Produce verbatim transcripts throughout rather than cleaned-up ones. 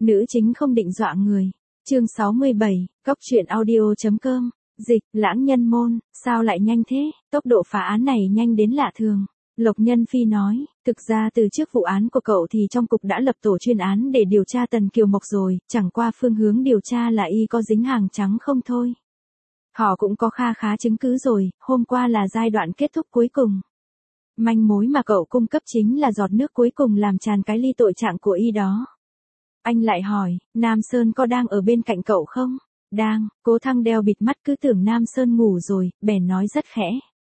Nữ chính không định dọa người. Chương sáu mươi bảy, Cóc truyện audio.com. Dịch, Lãng Nhân Môn, sao lại nhanh thế, tốc độ phá án này nhanh đến lạ thường. Lộc Nhân Phi nói, thực ra từ trước vụ án của cậu thì trong cục đã lập tổ chuyên án để điều tra Tần Kiều Mộc rồi, chẳng qua phương hướng điều tra là y có dính hàng trắng không thôi. Họ cũng có kha khá chứng cứ rồi, hôm qua là giai đoạn kết thúc cuối cùng. Manh mối mà cậu cung cấp chính là giọt nước cuối cùng làm tràn cái ly tội trạng của y đó. Anh lại hỏi, Nam Sơn có đang ở bên cạnh cậu không? Đang, Cố Thăng đeo bịt mắt cứ tưởng Nam Sơn ngủ rồi, bèn nói rất khẽ.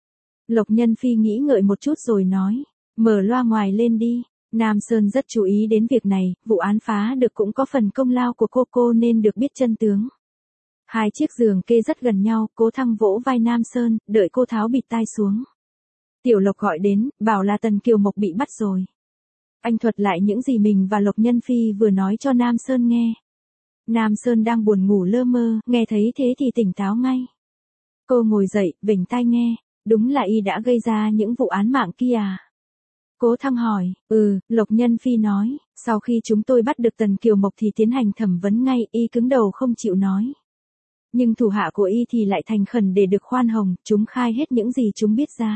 Lộc Nhân Phi nghĩ ngợi một chút rồi nói, mở loa ngoài lên đi. Nam Sơn rất chú ý đến việc này, vụ án phá được cũng có phần công lao của cô cô nên được biết chân tướng. Hai chiếc giường kê rất gần nhau, Cố Thăng vỗ vai Nam Sơn, đợi cô tháo bịt tai xuống. Tiểu Lộc gọi đến, bảo là Tần Kiều Mộc bị bắt rồi. Anh thuật lại những gì mình và Lộc Nhân Phi vừa nói cho Nam Sơn nghe. Nam Sơn đang buồn ngủ lơ mơ, nghe thấy thế thì tỉnh táo ngay. Cô ngồi dậy, vểnh tai nghe, đúng là y đã gây ra những vụ án mạng kia à? Cố Thăng hỏi, ừ, Lộc Nhân Phi nói, sau khi chúng tôi bắt được Tần Kiều Mộc thì tiến hành thẩm vấn ngay, y cứng đầu không chịu nói. Nhưng thủ hạ của y thì lại thành khẩn để được khoan hồng, chúng khai hết những gì chúng biết ra.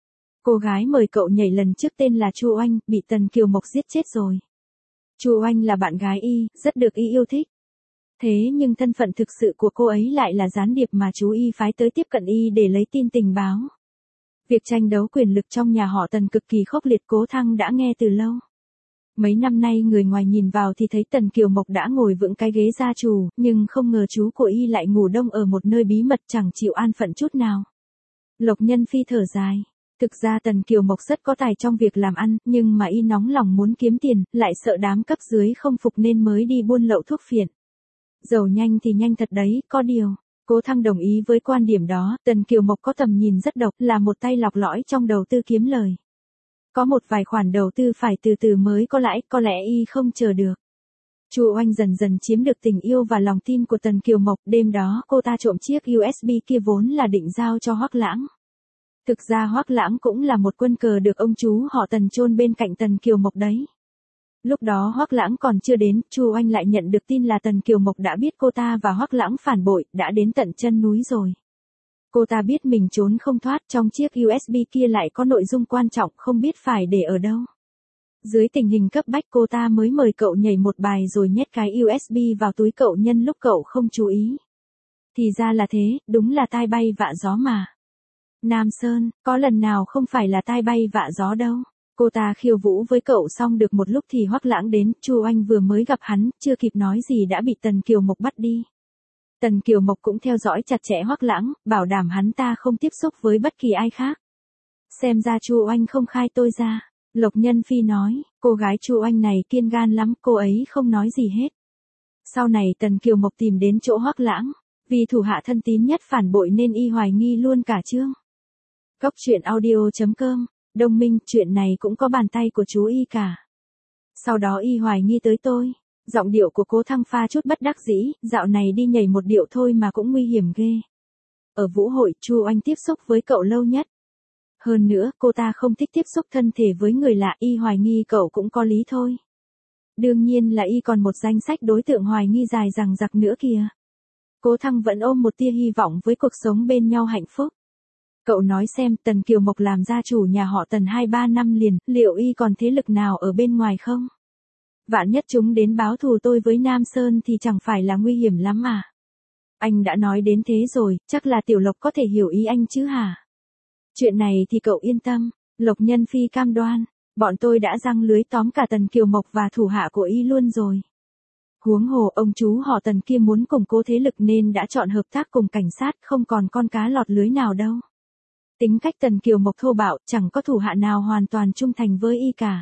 Cô gái mời cậu nhảy lần trước tên là Chu Oanh, bị Tần Kiều Mộc giết chết rồi. Chu Oanh là bạn gái y, rất được y yêu thích. Thế nhưng thân phận thực sự của cô ấy lại là gián điệp mà chú y phái tới tiếp cận y để lấy tin tình báo. Việc tranh đấu quyền lực trong nhà họ Tần cực kỳ khốc liệt, Cố Thăng đã nghe từ lâu. Mấy năm nay người ngoài nhìn vào thì thấy Tần Kiều Mộc đã ngồi vững cái ghế gia chủ, nhưng không ngờ chú của y lại ngủ đông ở một nơi bí mật chẳng chịu an phận chút nào. Lộc Nhân Phi thở dài. Thực ra Tần Kiều Mộc rất có tài trong việc làm ăn, nhưng mà y nóng lòng muốn kiếm tiền, lại sợ đám cấp dưới không phục nên mới đi buôn lậu thuốc phiện. Giàu nhanh thì nhanh thật đấy, có điều. Cố Thăng đồng ý với quan điểm đó, Tần Kiều Mộc có tầm nhìn rất độc, là một tay lọc lõi trong đầu tư kiếm lời. Có một vài khoản đầu tư phải từ từ mới có lãi, có lẽ y không chờ được. Chu Oanh dần dần chiếm được tình yêu và lòng tin của Tần Kiều Mộc, đêm đó cô ta trộm chiếc u ét bê kia vốn là định giao cho Hoắc Lãng. Thực ra Hoắc Lãng cũng là một quân cờ được ông chú họ Tần chôn bên cạnh Tần Kiều Mộc đấy. Lúc đó Hoắc Lãng còn chưa đến, Chu Oanh lại nhận được tin là Tần Kiều Mộc đã biết cô ta và Hoắc Lãng phản bội, đã đến tận chân núi rồi. Cô ta biết mình trốn không thoát, trong chiếc u ét bê kia lại có nội dung quan trọng không biết phải để ở đâu. Dưới tình hình cấp bách cô ta mới mời cậu nhảy một bài rồi nhét cái u ét bê vào túi cậu nhân lúc cậu không chú ý. Thì ra là thế, đúng là tai bay vạ gió mà. Nam Sơn, có lần nào không phải là tai bay vạ gió đâu. Cô ta khiêu vũ với cậu xong được một lúc thì Hoắc Lãng đến, Chu Oanh vừa mới gặp hắn, chưa kịp nói gì đã bị Tần Kiều Mộc bắt đi. Tần Kiều Mộc cũng theo dõi chặt chẽ Hoắc Lãng, bảo đảm hắn ta không tiếp xúc với bất kỳ ai khác. Xem ra Chu Oanh không khai tôi ra. Lộc Nhân Phi nói, cô gái Chu Oanh này kiên gan lắm, cô ấy không nói gì hết. Sau này Tần Kiều Mộc tìm đến chỗ Hoắc Lãng, vì thủ hạ thân tín nhất phản bội nên y hoài nghi luôn cả chương. Cóc truyện audio.com. Đông Minh, chuyện này cũng có bàn tay của chú y cả. Sau đó y hoài nghi tới tôi. Giọng điệu của Cố Thăng pha chút bất đắc dĩ, dạo này đi nhảy một điệu thôi mà cũng nguy hiểm ghê. Ở vũ hội, Chu Oanh tiếp xúc với cậu lâu nhất. Hơn nữa, cô ta không thích tiếp xúc thân thể với người lạ, y hoài nghi cậu cũng có lý thôi. Đương nhiên là y còn một danh sách đối tượng hoài nghi dài dằng dặc nữa kìa. Cố Thăng vẫn ôm một tia hy vọng với cuộc sống bên nhau hạnh phúc. Cậu nói xem, Tần Kiều Mộc làm gia chủ nhà họ Tần hai ba năm liền, liệu y còn thế lực nào ở bên ngoài không? Vạn nhất chúng đến báo thù tôi với Nam Sơn thì chẳng phải là nguy hiểm lắm à? Anh đã nói đến thế rồi, chắc là Tiểu Lộc có thể hiểu ý anh chứ hả? Chuyện này thì cậu yên tâm, Lộc Nhân Phi cam đoan, bọn tôi đã giăng lưới tóm cả Tần Kiều Mộc và thủ hạ của y luôn rồi. Huống hồ ông chú họ Tần kia muốn củng cố thế lực nên đã chọn hợp tác cùng cảnh sát, không còn con cá lọt lưới nào đâu. Tính cách Tần Kiều Mộc thô bạo, chẳng có thủ hạ nào hoàn toàn trung thành với y cả.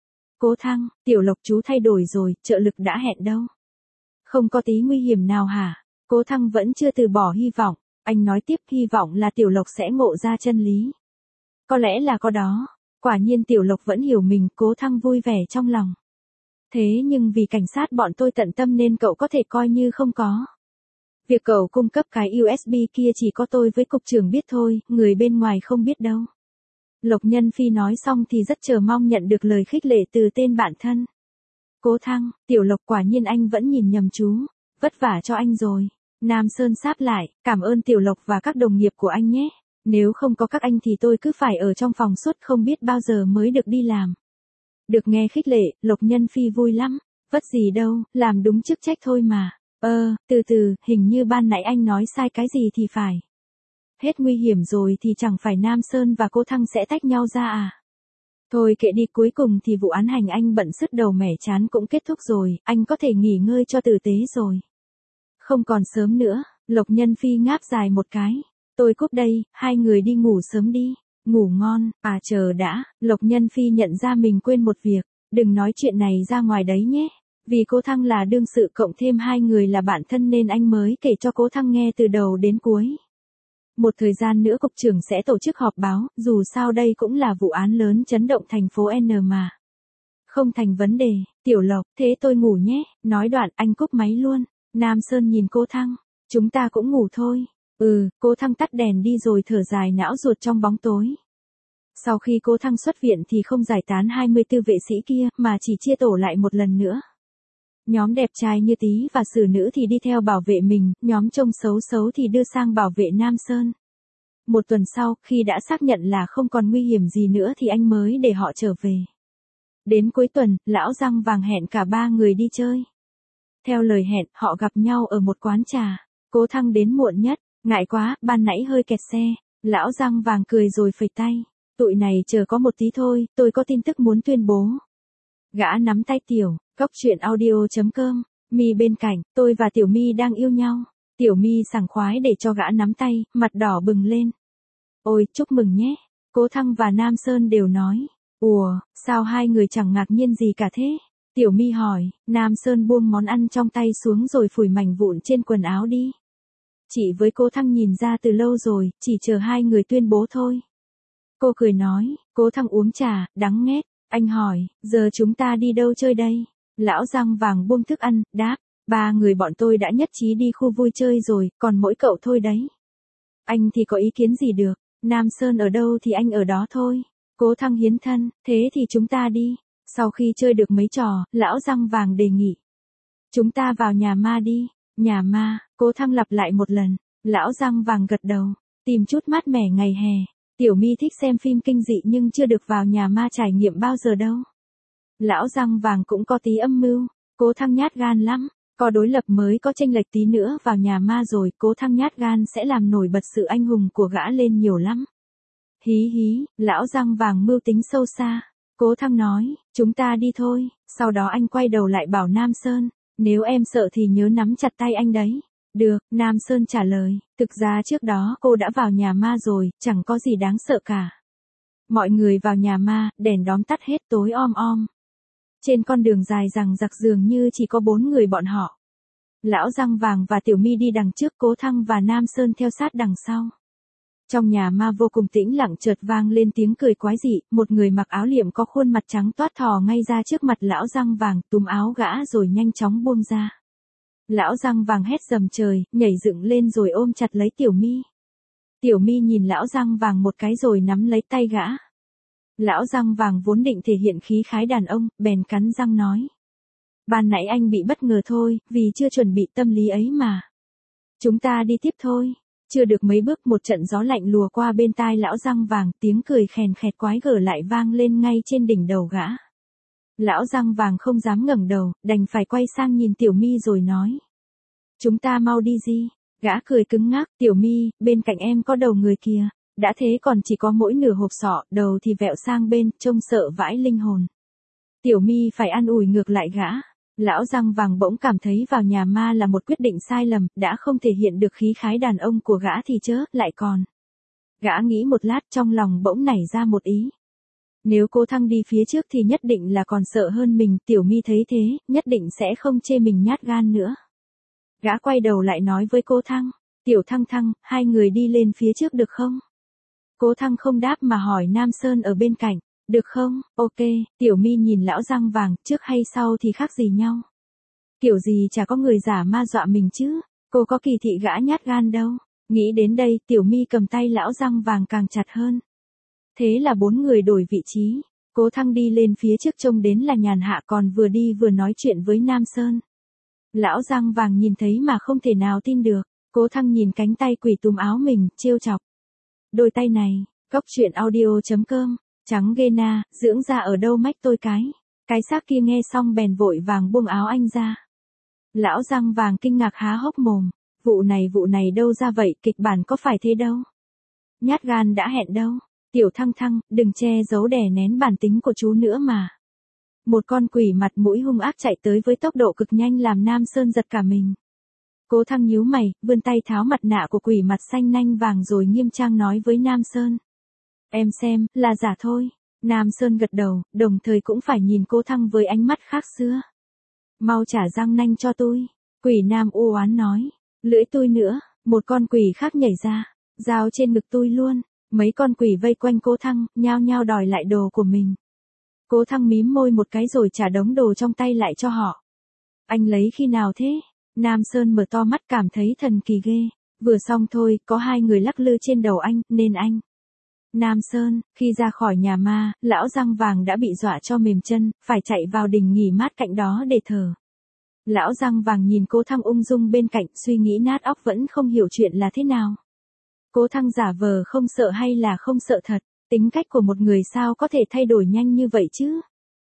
Cố Thăng, Tiểu Lộc chú thay đổi rồi, trợ lực đã hẹn đâu. Không có tí nguy hiểm nào hả? Cố Thăng vẫn chưa từ bỏ hy vọng, anh nói tiếp, hy vọng là Tiểu Lộc sẽ ngộ ra chân lý. Có lẽ là có đó, quả nhiên Tiểu Lộc vẫn hiểu mình, Cố Thăng vui vẻ trong lòng. Thế nhưng vì cảnh sát bọn tôi tận tâm nên cậu có thể coi như không có. Việc cậu cung cấp cái u ét bê kia chỉ có tôi với cục trưởng biết thôi, người bên ngoài không biết đâu. Lộc Nhân Phi nói xong thì rất chờ mong nhận được lời khích lệ từ tên bạn thân. Cố Thăng, Tiểu Lộc quả nhiên anh vẫn nhìn nhầm chú, vất vả cho anh rồi. Nam Sơn sáp lại, cảm ơn Tiểu Lộc và các đồng nghiệp của anh nhé. Nếu không có các anh thì tôi cứ phải ở trong phòng suốt không biết bao giờ mới được đi làm. Được nghe khích lệ, Lộc Nhân Phi vui lắm. Vất gì đâu, làm đúng chức trách thôi mà. Ơ, từ từ, hình như ban nãy anh nói sai cái gì thì phải. Hết nguy hiểm rồi thì chẳng phải Nam Sơn và Cố Thăng sẽ tách nhau ra à? Thôi kệ đi, cuối cùng thì vụ án hành anh bận sứt đầu mẻ chán cũng kết thúc rồi, anh có thể nghỉ ngơi cho tử tế rồi. Không còn sớm nữa, Lộc Nhân Phi ngáp dài một cái. Tôi cúp đây, hai người đi ngủ sớm đi. Ngủ ngon, à chờ đã, Lộc Nhân Phi nhận ra mình quên một việc. Đừng nói chuyện này ra ngoài đấy nhé. Vì Cố Thăng là đương sự cộng thêm hai người là bạn thân nên anh mới kể cho Cố Thăng nghe từ đầu đến cuối. Một thời gian nữa cục trưởng sẽ tổ chức họp báo, dù sao đây cũng là vụ án lớn chấn động thành phố N mà. Không thành vấn đề, Tiểu Lộc, thế tôi ngủ nhé, nói đoạn anh cúp máy luôn. Nam Sơn nhìn Cố Thăng, chúng ta cũng ngủ thôi. Ừ, Cố Thăng tắt đèn đi rồi thở dài não ruột trong bóng tối. Sau khi Cố Thăng xuất viện thì không giải tán hai mươi tư vệ sĩ kia, mà chỉ chia tổ lại một lần nữa. Nhóm đẹp trai như Tý và Sử Nữ thì đi theo bảo vệ mình, nhóm trông xấu xấu thì đưa sang bảo vệ Nam Sơn. Một tuần sau, khi đã xác nhận là không còn nguy hiểm gì nữa thì anh mới để họ trở về. Đến cuối tuần, lão Răng Vàng hẹn cả ba người đi chơi. Theo lời hẹn, họ gặp nhau ở một quán trà. Cố Thăng đến muộn nhất, ngại quá, ban nãy hơi kẹt xe. Lão Răng Vàng cười rồi phẩy tay. Tụi này chờ có một tí thôi, tôi có tin tức muốn tuyên bố. Gã nắm tay Tiểu, cốc truyện audio chấm com, Mi bên cạnh, tôi và Tiểu Mi đang yêu nhau. Tiểu Mi sảng khoái để cho gã nắm tay, mặt đỏ bừng lên. Ôi, chúc mừng nhé. Cố Thăng và Nam Sơn đều nói. Ủa, sao hai người chẳng ngạc nhiên gì cả thế? Tiểu Mi hỏi, Nam Sơn buông món ăn trong tay xuống rồi phủi mảnh vụn trên quần áo đi. Chị với Cố Thăng nhìn ra từ lâu rồi, chỉ chờ hai người tuyên bố thôi. Cô cười nói, Cố Thăng uống trà, đắng nghét. Anh hỏi, giờ chúng ta đi đâu chơi đây? Lão Răng Vàng buông thức ăn, đáp, ba người bọn tôi đã nhất trí đi khu vui chơi rồi, còn mỗi cậu thôi đấy. Anh thì có ý kiến gì được, Nam Sơn ở đâu thì anh ở đó thôi. Cố Thăng hiến thân, thế thì chúng ta đi. Sau khi chơi được mấy trò, lão Răng Vàng đề nghị. Chúng ta vào nhà ma đi. Nhà ma, Cố Thăng lặp lại một lần. Lão Răng Vàng gật đầu, tìm chút mát mẻ ngày hè. Tiểu Mi thích xem phim kinh dị nhưng chưa được vào nhà ma trải nghiệm bao giờ đâu. Lão Răng Vàng cũng có tí âm mưu. Cố Thăng nhát gan lắm. Có đối lập mới có chênh lệch tí nữa vào nhà ma rồi, Cố Thăng nhát gan sẽ làm nổi bật sự anh hùng của gã lên nhiều lắm. Hí hí, lão Răng Vàng mưu tính sâu xa. Cố Thăng nói, chúng ta đi thôi. Sau đó anh quay đầu lại bảo Nam Sơn, nếu em sợ thì nhớ nắm chặt tay anh đấy. Được, Nam Sơn trả lời, thực ra trước đó cô đã vào nhà ma rồi, chẳng có gì đáng sợ cả. Mọi người vào nhà ma, đèn đóm tắt hết tối om om. Trên con đường dài rằng giặc dường như chỉ có bốn người bọn họ. Lão Răng Vàng và Tiểu Mi đi đằng trước, Cố Thăng và Nam Sơn theo sát đằng sau. Trong nhà ma vô cùng tĩnh lặng, chợt vang lên tiếng cười quái dị, một người mặc áo liệm có khuôn mặt trắng toát thò ngay ra trước mặt lão Răng Vàng, túm áo gã rồi nhanh chóng buông ra. Lão Răng Vàng hét dầm trời, nhảy dựng lên rồi ôm chặt lấy Tiểu Mi. Tiểu Mi nhìn lão Răng Vàng một cái rồi nắm lấy tay gã. Lão Răng Vàng vốn định thể hiện khí khái đàn ông, bèn cắn răng nói. Ban nãy anh bị bất ngờ thôi, vì chưa chuẩn bị tâm lý ấy mà. Chúng ta đi tiếp thôi. Chưa được mấy bước một trận gió lạnh lùa qua bên tai lão Răng Vàng, tiếng cười khèn khẹt quái gở lại vang lên ngay trên đỉnh đầu gã. Lão Răng Vàng không dám ngẩng đầu, đành phải quay sang nhìn Tiểu Mi rồi nói. Chúng ta mau đi gì? Gã cười cứng ngắc, Tiểu Mi, bên cạnh em có đầu người kìa. Đã thế còn chỉ có mỗi nửa hộp sọ, đầu thì vẹo sang bên, trông sợ vãi linh hồn. Tiểu Mi phải an ủi ngược lại gã. Lão Răng Vàng bỗng cảm thấy vào nhà ma là một quyết định sai lầm, đã không thể hiện được khí khái đàn ông của gã thì chớ, lại còn. Gã nghĩ một lát, trong lòng bỗng nảy ra một ý. Nếu Cố Thăng đi phía trước thì nhất định là còn sợ hơn mình, Tiểu Mi thấy thế, nhất định sẽ không chê mình nhát gan nữa. Gã quay đầu lại nói với Cố Thăng, Tiểu Thăng Thăng, hai người đi lên phía trước được không? Cố Thăng không đáp mà hỏi Nam Sơn ở bên cạnh, được không? Ok, Tiểu Mi nhìn lão Răng Vàng, trước hay sau thì khác gì nhau. Kiểu gì chả có người giả ma dọa mình chứ, cô có kỳ thị gã nhát gan đâu. Nghĩ đến đây, Tiểu Mi cầm tay lão Răng Vàng càng chặt hơn. Thế là bốn người đổi vị trí. Cố Thăng đi lên phía trước trông đến là Nhàn Hạ còn vừa đi vừa nói chuyện với Nam Sơn. Lão răng vàng nhìn thấy mà không thể nào tin được. Cố Thăng nhìn cánh tay quỷ túm áo mình, trêu chọc. Đôi tay này, góc chuyện audio.com, trắng ghê na, dưỡng ra ở đâu mách tôi cái. Cái xác kia nghe xong bèn vội vàng buông áo anh ra. Lão răng vàng kinh ngạc há hốc mồm. Vụ này vụ này đâu ra vậy, kịch bản có phải thế đâu. Nhát gan đã hẹn đâu. Tiểu Thăng Thăng, đừng che giấu đè nén bản tính của chú nữa mà. Một con quỷ mặt mũi hung ác chạy tới với tốc độ cực nhanh làm Nam Sơn giật cả mình. Cố Thăng nhíu mày, vươn tay tháo mặt nạ của quỷ mặt xanh nanh vàng rồi nghiêm trang nói với Nam Sơn. Em xem, là giả thôi. Nam Sơn gật đầu, đồng thời cũng phải nhìn Cố Thăng với ánh mắt khác xưa. Mau trả răng nanh cho tôi. Quỷ nam u oán nói. Lưỡi tôi nữa, một con quỷ khác nhảy ra, dao trên ngực tôi luôn. Mấy con quỷ vây quanh Cố Thăng, nhao nhao đòi lại đồ của mình. Cố Thăng mím môi một cái rồi trả đống đồ trong tay lại cho họ. Anh lấy khi nào thế? Nam Sơn mở to mắt cảm thấy thần kỳ ghê. Vừa xong thôi, có hai người lắc lư trên đầu anh, nên anh. Nam Sơn, khi ra khỏi nhà ma, lão răng vàng đã bị dọa cho mềm chân, phải chạy vào đình nghỉ mát cạnh đó để thở. Lão răng vàng nhìn Cố Thăng ung dung bên cạnh, suy nghĩ nát óc vẫn không hiểu chuyện là thế nào. Cố Thăng giả vờ không sợ hay là không sợ thật, tính cách của một người sao có thể thay đổi nhanh như vậy chứ?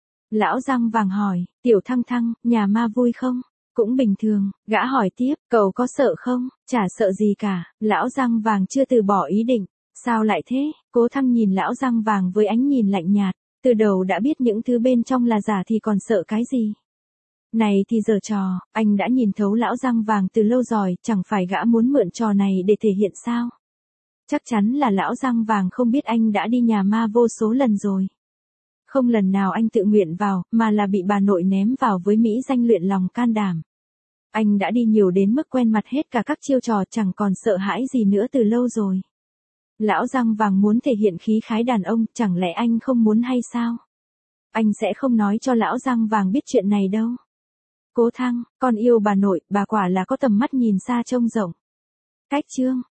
Lão răng vàng hỏi, Tiểu Thăng Thăng, nhà ma vui không? Cũng bình thường, gã hỏi tiếp, cậu có sợ không? Chả sợ gì cả, lão răng vàng chưa từ bỏ ý định. Sao lại thế? Cố Thăng nhìn lão răng vàng với ánh nhìn lạnh nhạt, từ đầu đã biết những thứ bên trong là giả thì còn sợ cái gì? Này thì giở trò, anh đã nhìn thấu lão răng vàng từ lâu rồi, chẳng phải gã muốn mượn trò này để thể hiện sao? Chắc chắn là lão răng vàng không biết anh đã đi nhà ma vô số lần rồi. Không lần nào anh tự nguyện vào, mà là bị bà nội ném vào với mỹ danh luyện lòng can đảm. Anh đã đi nhiều đến mức quen mặt hết cả các chiêu trò chẳng còn sợ hãi gì nữa từ lâu rồi. Lão răng vàng muốn thể hiện khí khái đàn ông, chẳng lẽ anh không muốn hay sao? Anh sẽ không nói cho lão răng vàng biết chuyện này đâu. Cố Thăng, con yêu bà nội, bà quả là có tầm mắt nhìn xa trông rộng. Cách chương